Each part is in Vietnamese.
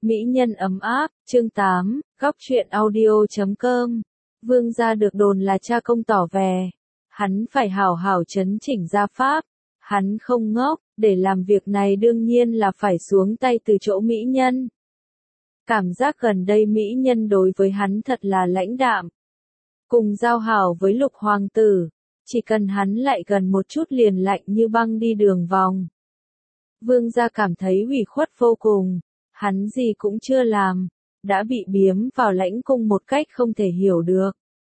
Mỹ nhân ấm áp, chương 8, góc truyện audio.com. Vương gia được đồn là cha công tỏ vẻ. Hắn phải hảo hảo chấn chỉnh gia pháp. Hắn không ngốc, để làm việc này đương nhiên là phải xuống tay từ chỗ mỹ nhân. Cảm giác gần đây mỹ nhân đối với hắn thật là lãnh đạm. Cùng giao hảo với lục hoàng tử, chỉ cần hắn lại gần một chút liền lạnh như băng đi đường vòng. Vương gia cảm thấy ủy khuất vô cùng. Hắn gì cũng chưa làm, đã bị biếm vào lãnh cung một cách không thể hiểu được.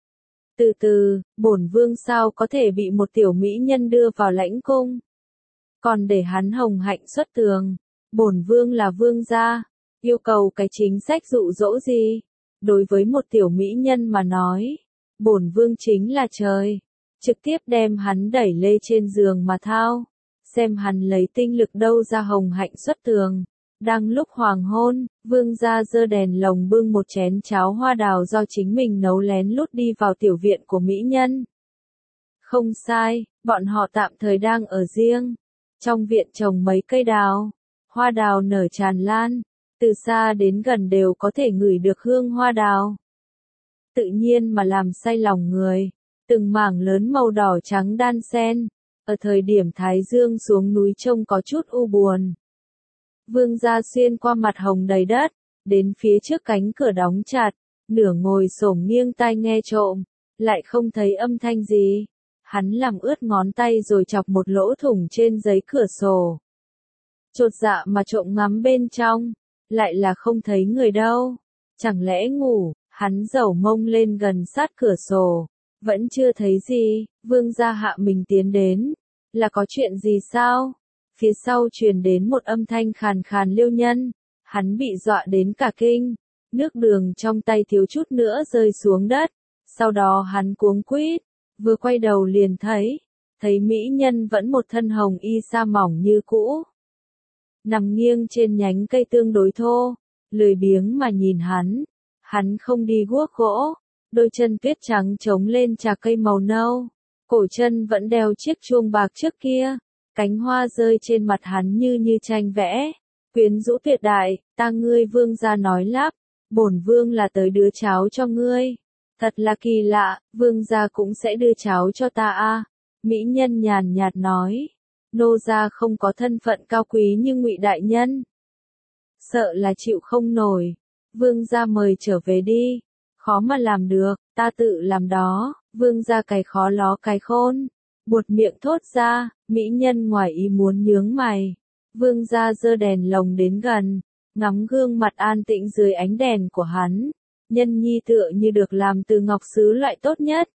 Từ từ, bổn vương sao có thể bị một tiểu mỹ nhân đưa vào lãnh cung? Còn để hắn hồng hạnh xuất tường, bổn vương là vương gia, yêu cầu cái chính sách dụ dỗ gì? Đối với một tiểu mỹ nhân mà nói, bổn vương chính là trời, trực tiếp đem hắn đẩy lê trên giường mà thao, xem hắn lấy tinh lực đâu ra hồng hạnh xuất tường. Đang lúc hoàng hôn, vương gia giơ đèn lồng bưng một chén cháo hoa đào do chính mình nấu lén lút đi vào tiểu viện của mỹ nhân. Không sai, bọn họ tạm thời đang ở riêng. Trong viện trồng mấy cây đào, hoa đào nở tràn lan, từ xa đến gần đều có thể ngửi được hương hoa đào. Tự nhiên mà làm say lòng người, từng mảng lớn màu đỏ trắng đan xen, ở thời điểm thái dương xuống núi trông có chút u buồn. Vương gia xuyên qua mặt hồng đầy đất, đến phía trước cánh cửa đóng chặt, nửa ngồi xổm nghiêng tai nghe trộm, lại không thấy âm thanh gì. Hắn làm ướt ngón tay rồi chọc một lỗ thủng trên giấy cửa sổ. Chột dạ mà trộm ngắm bên trong, lại là không thấy người đâu. Chẳng lẽ ngủ, hắn dẩu mông lên gần sát cửa sổ, vẫn chưa thấy gì. Vương gia hạ mình tiến đến, là có chuyện gì sao? Phía sau truyền đến một âm thanh khàn khàn liêu nhân, hắn bị dọa đến cả kinh, nước đường trong tay thiếu chút nữa rơi xuống đất, sau đó hắn cuống quýt, vừa quay đầu liền thấy mỹ nhân vẫn một thân hồng y sa mỏng như cũ. Nằm nghiêng trên nhánh cây tương đối thô, lười biếng mà nhìn hắn không đi guốc gỗ, đôi chân tuyết trắng trống lên trà cây màu nâu, cổ chân vẫn đeo chiếc chuông bạc trước kia. Cánh hoa rơi trên mặt hắn như tranh vẽ, quyến rũ tuyệt đại. Ta ngươi vương gia nói lắp, bổn vương là tới đưa cháo cho ngươi. Thật là kỳ lạ, vương gia cũng sẽ đưa cháo cho ta à? Mỹ nhân nhàn nhạt nói, nô gia không có thân phận cao quý như Ngụy đại nhân. Sợ là chịu không nổi, vương gia mời trở về đi, khó mà làm được, ta tự làm đó. Vương gia cái khó ló cái khôn, buột miệng thốt ra. Mỹ nhân ngoài ý muốn nhướng mày. Vương gia giơ đèn lồng đến gần, ngắm gương mặt an tĩnh dưới ánh đèn của hắn. Nhân nhi tựa như được làm từ ngọc sứ loại tốt nhất.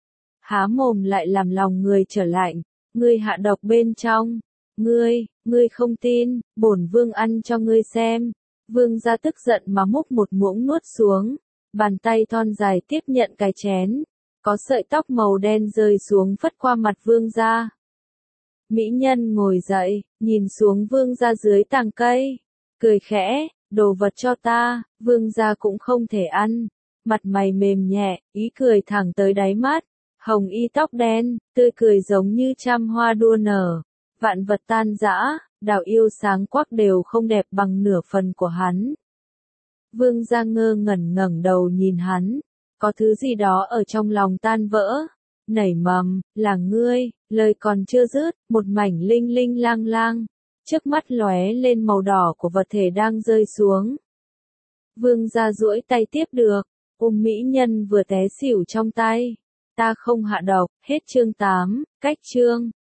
Há mồm lại làm lòng người trở lạnh. Ngươi hạ độc bên trong. Ngươi không tin, bổn vương ăn cho ngươi xem. Vương gia tức giận mà múc một muỗng nuốt xuống. Bàn tay thon dài tiếp nhận cái chén. Có sợi tóc màu đen rơi xuống phất qua mặt vương gia. Mỹ nhân ngồi dậy, nhìn xuống vương gia dưới tàng cây, cười khẽ, đồ vật cho ta. Vương gia cũng không thể ăn, mặt mày mềm nhẹ, ý cười thẳng tới đáy mắt, hồng y tóc đen, tươi cười giống như trăm hoa đua nở, vạn vật tan rã, đào yêu sáng quắc đều không đẹp bằng nửa phần của hắn. Vương gia ngơ ngẩn đầu nhìn hắn, có thứ gì đó ở trong lòng tan vỡ. Nảy mầm, là ngươi. Lời còn chưa dứt, một mảnh linh linh lang lang, trước mắt lóe lên màu đỏ của vật thể đang rơi xuống. Vương gia duỗi tay tiếp được, mỹ nhân vừa té xỉu trong tay. Ta không hạ độc, hết chương 8, cách chương.